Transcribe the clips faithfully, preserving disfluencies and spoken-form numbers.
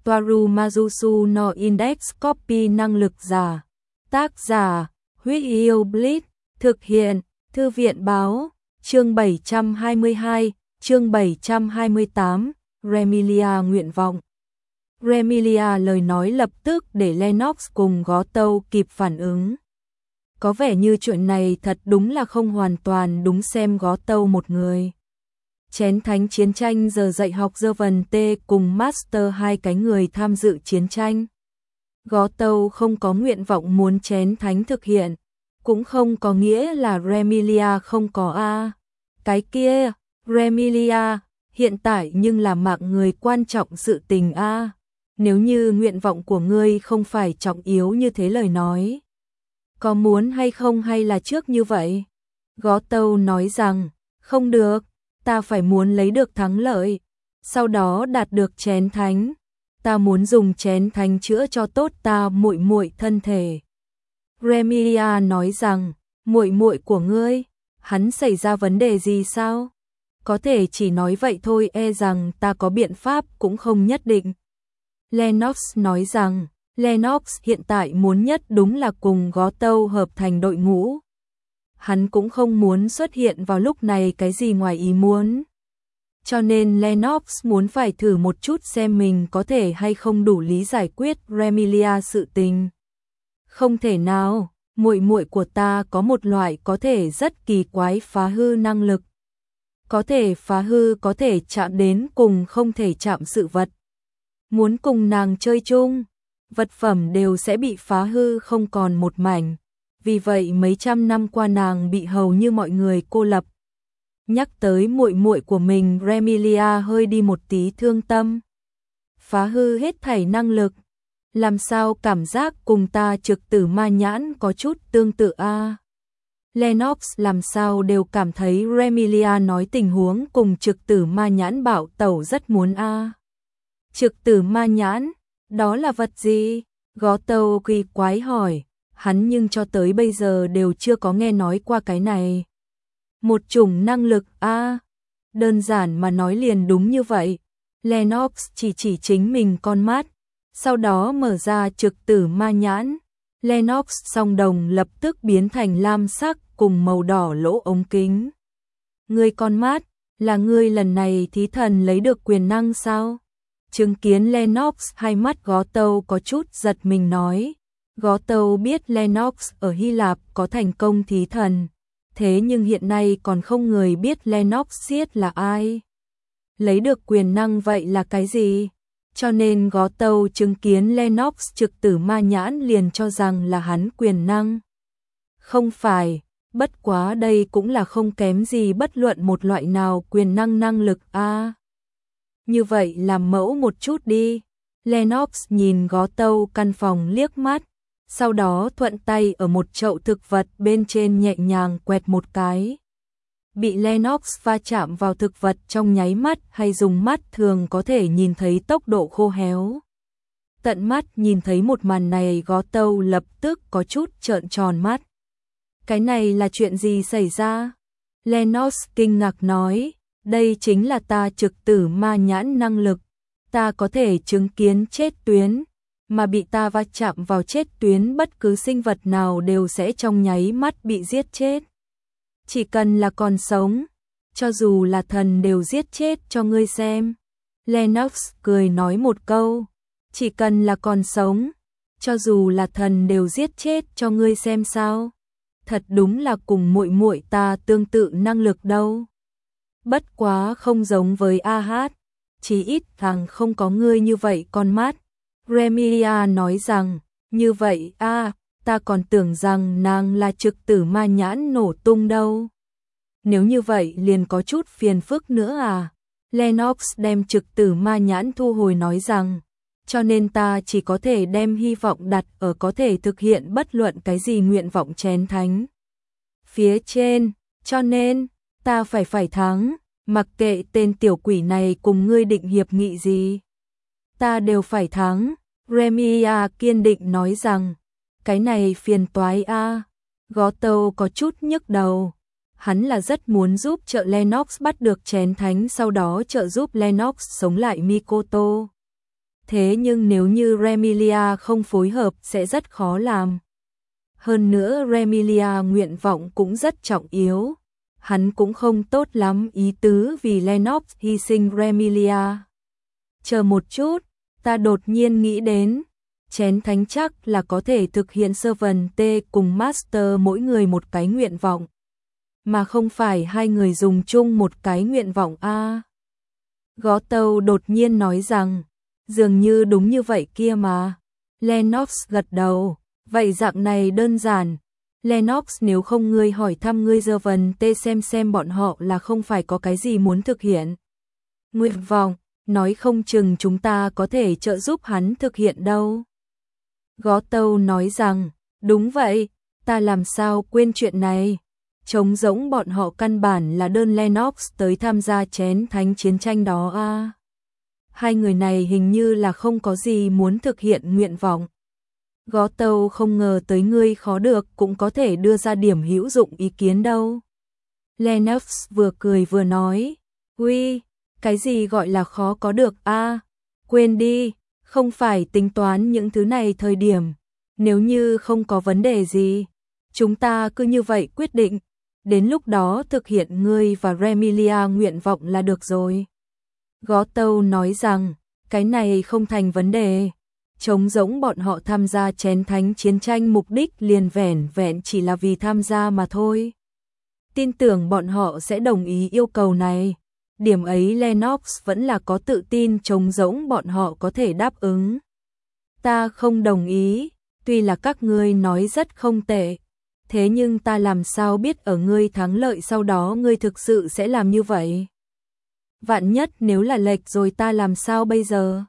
Toaru Majusu no Index Copy năng lực giả. Tác giả, Huyết Yêu Blitz, thực hiện, Thư viện Báo, chương bảy trăm hai mươi hai, chương bảy trăm hai mươi tám, Remilia nguyện vọng. Remilia lời nói lập tức để Lennox cùng Gó Tâu kịp phản ứng. Có vẻ như chuyện này thật đúng là không hoàn toàn đúng xem Gó Tâu một người. Chén thánh chiến tranh giờ dạy học dơ vần tê cùng Master hai cái người tham dự chiến tranh. Gó Tâu không có nguyện vọng muốn chén thánh thực hiện, cũng không có nghĩa là Remilia không có a. Cái kia, Remilia, hiện tại nhưng là mạng người quan trọng sự tình a. Nếu như nguyện vọng của ngươi không phải trọng yếu như thế lời nói, có muốn hay không hay là trước như vậy? Gó Tâu nói rằng, không được, ta phải muốn lấy được thắng lợi, sau đó đạt được chén thánh. Ta muốn dùng chén thánh chữa cho tốt ta muội muội thân thể. Remilia nói rằng, muội muội của ngươi, hắn xảy ra vấn đề gì sao? Có thể chỉ nói vậy thôi, e rằng ta có biện pháp cũng không nhất định. Lennox nói rằng, Lennox hiện tại muốn nhất đúng là cùng Gó Tâu hợp thành đội ngũ. Hắn cũng không muốn xuất hiện vào lúc này cái gì ngoài ý muốn. Cho nên Lennox muốn phải thử một chút xem mình có thể hay không đủ lý giải quyết Remilia sự tình. Không thể nào, muội muội của ta có một loại có thể rất kỳ quái phá hư năng lực. Có thể phá hư có thể chạm đến cùng không thể chạm sự vật. Muốn cùng nàng chơi chung, vật phẩm đều sẽ bị phá hư không còn một mảnh. Vì vậy mấy trăm năm qua nàng bị hầu như mọi người cô lập. Nhắc tới muội muội của mình, Remilia hơi đi một tí thương tâm. Phá hư hết thảy năng lực, làm sao cảm giác cùng ta trực tử ma nhãn có chút tương tự a. À? Lennox làm sao đều cảm thấy Remilia nói tình huống cùng trực tử ma nhãn bảo tẩu rất muốn a. À? Trực tử ma nhãn, đó là vật gì? Gó Tâu kỳ quái hỏi, hắn nhưng cho tới bây giờ đều chưa có nghe nói qua cái này. Một chủng năng lực a, à, đơn giản mà nói liền đúng như vậy. Lennox chỉ chỉ chính mình con mắt, sau đó mở ra trực tử ma nhãn. Lennox song đồng lập tức biến thành lam sắc cùng màu đỏ lỗ ống kính. Ngươi con mắt, là ngươi lần này thí thần lấy được quyền năng sao? Chứng kiến Lennox, hai mắt Gó Tâu có chút giật mình nói. Gó Tâu biết Lennox ở Hy Lạp có thành công thí thần. Thế nhưng hiện nay còn không người biết Lennox siết là ai. Lấy được quyền năng vậy là cái gì? Cho nên Gó Tâu chứng kiến Lennox trực tử ma nhãn liền cho rằng là hắn quyền năng. Không phải, bất quá đây cũng là không kém gì bất luận một loại nào quyền năng năng lực a. À, như vậy làm mẫu một chút đi. Lennox nhìn Gó Tâu căn phòng liếc mắt. Sau đó thuận tay ở một chậu thực vật bên trên nhẹ nhàng quẹt một cái. Bị Lennox va chạm vào thực vật trong nháy mắt hay dùng mắt thường có thể nhìn thấy tốc độ khô héo. Tận mắt nhìn thấy một màn này, Gó Tâu lập tức có chút trợn tròn mắt. Cái này là chuyện gì xảy ra? Lennox kinh ngạc nói, đây chính là ta trực tử ma nhãn năng lực. Ta có thể chứng kiến chết tuyến. Mà bị ta va chạm vào chết tuyến bất cứ sinh vật nào đều sẽ trong nháy mắt bị giết chết. Chỉ cần là còn sống, cho dù là thần đều giết chết cho ngươi xem. Lennox cười nói một câu, chỉ cần là còn sống, cho dù là thần đều giết chết cho ngươi xem sao. Thật đúng là cùng muội muội ta tương tự năng lực đâu. Bất quá không giống với a hát, chỉ ít thằng không có ngươi như vậy con mắt. Remilia nói rằng, như vậy a, à, ta còn tưởng rằng nàng là trực tử ma nhãn nổ tung đâu. Nếu như vậy liền có chút phiền phức nữa à. Lennox đem trực tử ma nhãn thu hồi nói rằng, cho nên ta chỉ có thể đem hy vọng đặt ở có thể thực hiện bất luận cái gì nguyện vọng chén thánh phía trên, cho nên ta phải phải thắng, mặc kệ tên tiểu quỷ này cùng ngươi định hiệp nghị gì. Ta đều phải thắng. Remilia kiên định nói rằng, cái này phiền toái a. À. Gó Tâu có chút nhức đầu. Hắn là rất muốn giúp trợ Lennox bắt được chén thánh, sau đó trợ giúp Lennox sống lại Mikoto. Thế nhưng nếu như Remilia không phối hợp sẽ rất khó làm. Hơn nữa Remilia nguyện vọng cũng rất trọng yếu. Hắn cũng không tốt lắm ý tứ vì Lennox hy sinh Remilia. Chờ một chút, ta đột nhiên nghĩ đến, chén thánh chắc là có thể thực hiện Servant T cùng Master mỗi người một cái nguyện vọng. Mà không phải hai người dùng chung một cái nguyện vọng a. Gó Tâu đột nhiên nói rằng, dường như đúng như vậy kia mà. Lennox gật đầu, vậy dạng này đơn giản. Lennox, nếu không ngươi hỏi thăm ngươi Servant T xem xem bọn họ là không phải có cái gì muốn thực hiện nguyện vọng, nói không chừng chúng ta có thể trợ giúp hắn thực hiện đâu. Gó Tâu nói rằng, đúng vậy, ta làm sao quên chuyện này. Trống rỗng bọn họ căn bản là đơn Lennox tới tham gia chén thánh chiến tranh đó a. À. Hai người này hình như là không có gì muốn thực hiện nguyện vọng. Gó Tâu không ngờ tới ngươi khó được cũng có thể đưa ra điểm hữu dụng ý kiến đâu. Lennox vừa cười vừa nói, uy, cái gì gọi là khó có được a? À, quên đi, không phải tính toán những thứ này thời điểm. Nếu như không có vấn đề gì, chúng ta cứ như vậy quyết định. Đến lúc đó thực hiện ngươi và Remilia nguyện vọng là được rồi. Gó Tâu nói rằng, cái này không thành vấn đề. Trống rỗng bọn họ tham gia chén thánh chiến tranh mục đích liền vẻn vẹn chỉ là vì tham gia mà thôi. Tin tưởng bọn họ sẽ đồng ý yêu cầu này. Điểm ấy Lennox vẫn là có tự tin trống rỗng bọn họ có thể đáp ứng. Ta không đồng ý, tuy là các ngươi nói rất không tệ. Thế nhưng ta làm sao biết ở ngươi thắng lợi sau đó ngươi thực sự sẽ làm như vậy? Vạn nhất nếu là lệch rồi ta làm sao bây giờ?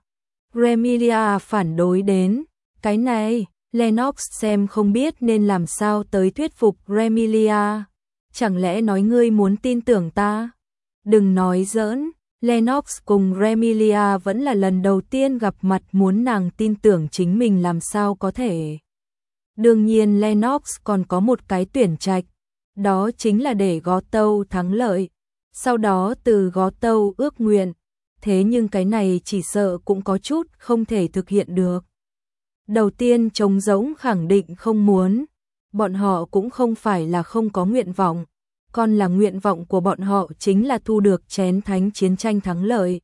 Remilia phản đối đến, cái này, Lennox xem không biết nên làm sao tới thuyết phục Remilia. Chẳng lẽ nói ngươi muốn tin tưởng ta? Đừng nói giỡn, Lennox cùng Remilia vẫn là lần đầu tiên gặp mặt, muốn nàng tin tưởng chính mình làm sao có thể. Đương nhiên Lennox còn có một cái tuyển trạch, đó chính là để Gó Tâu thắng lợi, sau đó từ Gó Tâu ước nguyện, thế nhưng cái này chỉ sợ cũng có chút không thể thực hiện được. Đầu tiên trống rỗng khẳng định không muốn, bọn họ cũng không phải là không có nguyện vọng, còn là nguyện vọng của bọn họ chính là thu được chén thánh chiến tranh thắng lợi.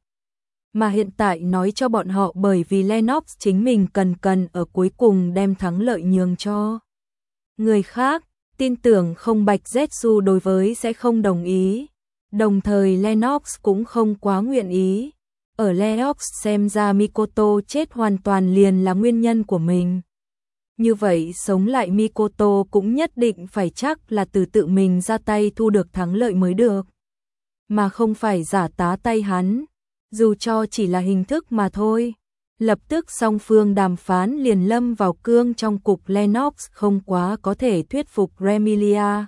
Mà hiện tại nói cho bọn họ bởi vì Lennox chính mình cần cần ở cuối cùng đem thắng lợi nhường cho người khác, tin tưởng không Bạch Zetsu đối với sẽ không đồng ý. Đồng thời Lennox cũng không quá nguyện ý. Ở Lennox xem ra Mikoto chết hoàn toàn liền là nguyên nhân của mình. Như vậy sống lại Mikoto cũng nhất định phải chắc là từ tự mình ra tay thu được thắng lợi mới được. Mà không phải giả tá tay hắn. Dù cho chỉ là hình thức mà thôi. Lập tức song phương đàm phán liền lâm vào cương trong cục. Lennox không quá có thể thuyết phục Remilia,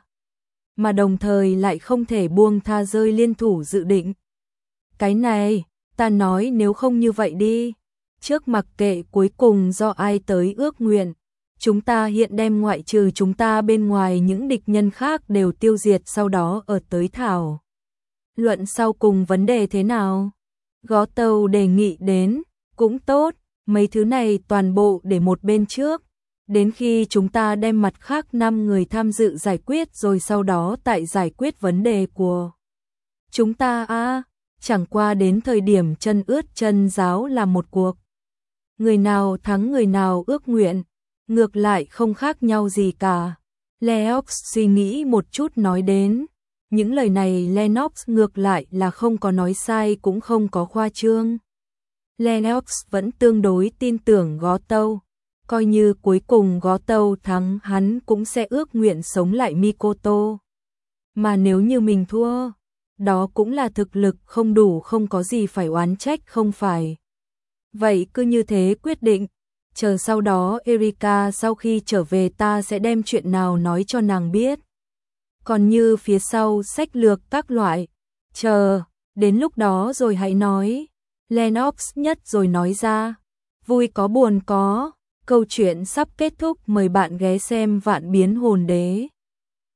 mà đồng thời lại không thể buông tha rơi liên thủ dự định. Cái này, ta nói nếu không như vậy đi. Trước mặc kệ cuối cùng do ai tới ước nguyện, chúng ta hiện đem ngoại trừ chúng ta bên ngoài những địch nhân khác đều tiêu diệt, sau đó ở tới thảo luận sau cùng vấn đề thế nào. Gó Tâu đề nghị đến, cũng tốt, mấy thứ này toàn bộ để một bên trước, đến khi chúng ta đem mặt khác năm người tham dự giải quyết rồi sau đó tại giải quyết vấn đề của chúng ta a. À, chẳng qua đến thời điểm chân ướt chân ráo là một cuộc. Người nào thắng người nào ước nguyện, ngược lại không khác nhau gì cả. Lennox suy nghĩ một chút nói đến. Những lời này Lennox ngược lại là không có nói sai cũng không có khoa trương. Lennox vẫn tương đối tin tưởng Gó Tâu. Coi như cuối cùng Gó Tâu thắng hắn cũng sẽ ước nguyện sống lại Mikoto. Mà nếu như mình thua, đó cũng là thực lực không đủ, không có gì phải oán trách không phải. Vậy cứ như thế quyết định. Chờ sau đó Erika sau khi trở về ta sẽ đem chuyện nào nói cho nàng biết. Còn như phía sau sách lược các loại, chờ, đến lúc đó rồi hãy nói. Lennox nhất rồi nói ra, vui có buồn có, câu chuyện sắp kết thúc, mời bạn ghé xem Vạn Biến Hồn Đế.